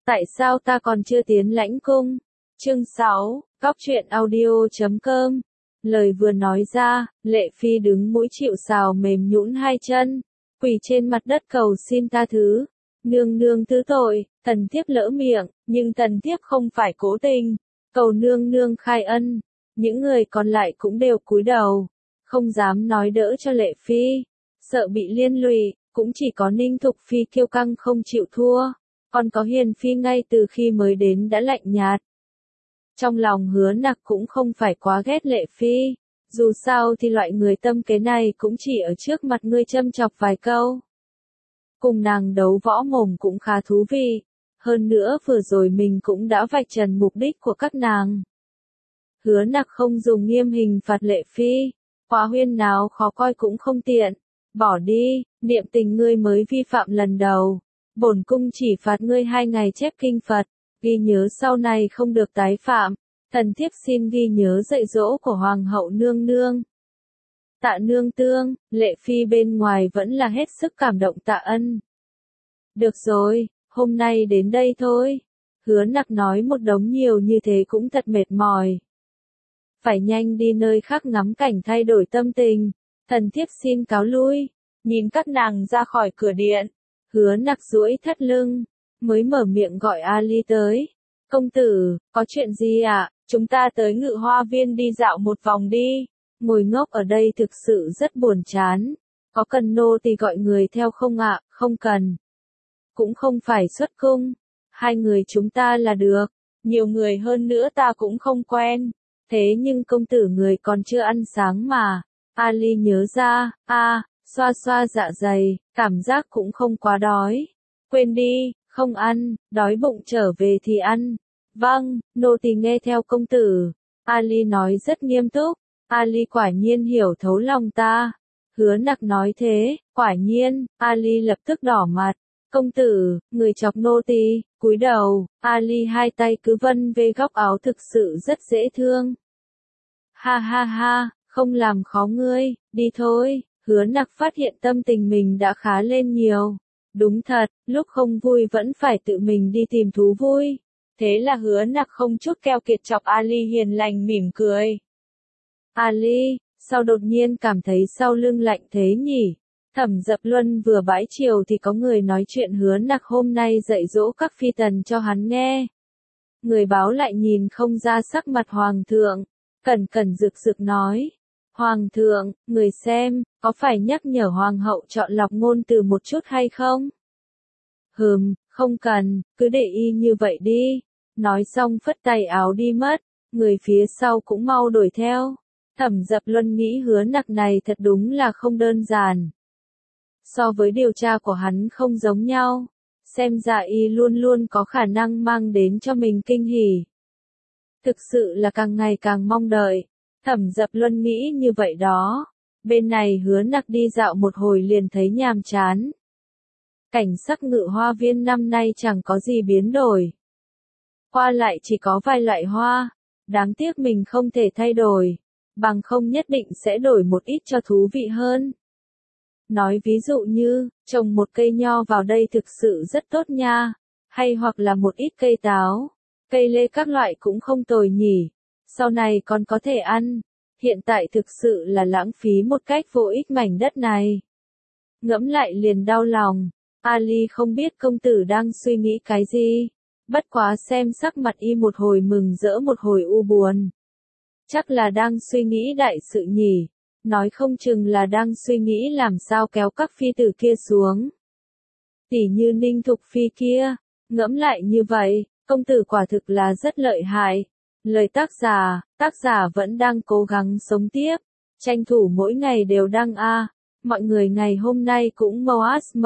Tại sao ta còn chưa tiến lãnh cung? Chương 6, Cóc truyện audio.com. Lời vừa nói ra, Lệ Phi đứng mũi chịu sào mềm nhũn hai chân, quỳ trên mặt đất cầu xin tha thứ. Nương nương thứ tội, thần thiếp lỡ miệng, nhưng thần thiếp không phải cố tình, cầu nương nương khai ân. Những người còn lại cũng đều cúi đầu, không dám nói đỡ cho Lệ Phi, sợ bị liên lụy, cũng chỉ có Ninh Thục Phi kiêu căng không chịu thua, còn có Hiền Phi ngay từ khi mới đến đã lạnh nhạt. Trong lòng Hứa Nặc cũng không phải quá ghét Lệ Phi, dù sao thì loại người tâm kế này cũng chỉ ở trước mặt ngươi châm chọc vài câu. Cùng nàng đấu võ mồm cũng khá thú vị, hơn nữa vừa rồi mình cũng đã vạch trần mục đích của các nàng. Hứa Nặc không dùng nghiêm hình phạt Lệ Phi, quá huyên náo khó coi cũng không tiện, bỏ đi, niệm tình ngươi mới vi phạm lần đầu, bổn cung chỉ phạt ngươi 2 ngày chép kinh Phật, ghi nhớ sau này không được tái phạm, thần thiếp xin ghi nhớ dạy dỗ của Hoàng hậu nương nương. Tạ nương tương, Lệ Phi bên ngoài vẫn là hết sức cảm động tạ ân. Được rồi, hôm nay đến đây thôi. Hứa Nặc nói một đống nhiều như thế cũng thật mệt mỏi. Phải nhanh đi nơi khác ngắm cảnh thay đổi tâm tình, thần thiếp xin cáo lui. Nhìn các nàng ra khỏi cửa điện, Hứa Nặc duỗi thắt lưng, mới mở miệng gọi Ali tới. Công tử, có chuyện gì ạ? Chúng ta tới Ngự Hoa Viên đi dạo một vòng đi. Ngồi ngốc ở đây thực sự rất buồn chán. Có cần nô tỳ gọi người theo không ạ? Không cần. Cũng không phải xuất cung. 2 người chúng ta là được. Nhiều người hơn nữa ta cũng không quen. Thế nhưng công tử người còn chưa ăn sáng mà. Ali nhớ ra, xoa xoa dạ dày, cảm giác cũng không quá đói. Quên đi, không ăn, đói bụng trở về thì ăn. Vâng, nô tỳ nghe theo công tử. Ali nói rất nghiêm túc. Ali quả nhiên hiểu thấu lòng ta. Hứa Nặc nói thế, quả nhiên, Ali lập tức đỏ mặt. Công tử, người chọc nô tỳ, cúi đầu, Ali 2 tay cứ vân về góc áo thực sự rất dễ thương. Ha ha ha, không làm khó ngươi, đi thôi. Hứa Nặc phát hiện tâm tình mình đã khá lên nhiều. Đúng thật, lúc không vui vẫn phải tự mình đi tìm thú vui. Thế là Hứa Nặc không chút keo kiệt chọc Ali hiền lành mỉm cười. Ali, sao đột nhiên cảm thấy sau lưng lạnh thế nhỉ? Thẩm Dập Luân vừa bãi chiều thì có người nói chuyện Hứa Nặc hôm nay dạy dỗ các phi tần cho hắn nghe. Người báo lại nhìn không ra sắc mặt hoàng thượng, cẩn rực rực nói. Hoàng thượng, người xem, có phải nhắc nhở hoàng hậu chọn lọc ngôn từ một chút hay không? Không cần, cứ để y như vậy đi. Nói xong phất tay áo đi mất, người phía sau cũng mau đuổi theo. Thẩm Dập Luân nghĩ Hứa Nặc này thật đúng là không đơn giản. So với điều tra của hắn không giống nhau, xem ra y luôn luôn có khả năng mang đến cho mình kinh hỉ. Thực sự là càng ngày càng mong đợi. Thẩm Dập Luân nghĩ như vậy đó. Bên này Hứa Nặc đi dạo một hồi liền thấy nhàm chán. Cảnh sắc Ngự Hoa Viên năm nay chẳng có gì biến đổi. Qua lại chỉ có vài loại hoa. Đáng tiếc mình không thể thay đổi. Bằng không nhất định sẽ đổi một ít cho thú vị hơn. Nói ví dụ như, trồng một cây nho vào đây thực sự rất tốt nha. Hay hoặc là một ít cây táo, cây lê các loại cũng không tồi nhỉ. Sau này còn có thể ăn. Hiện tại thực sự là lãng phí một cách vô ích mảnh đất này. Ngẫm lại liền đau lòng. Ali không biết công tử đang suy nghĩ cái gì. Bất quá xem sắc mặt y một hồi mừng rỡ một hồi u buồn. Chắc là đang suy nghĩ đại sự nhỉ. Nói không chừng là đang suy nghĩ làm sao kéo các phi tử kia xuống. Tỉ như Ninh Thục Phi kia. Ngẫm lại như vậy, công tử quả thực là rất lợi hại. Lời tác giả vẫn đang cố gắng sống tiếp. Tranh thủ mỗi ngày đều đăng mọi người ngày hôm nay cũng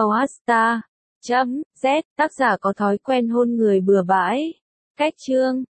Moasta. Z, tác giả có thói quen hôn người bừa bãi. Cách chương.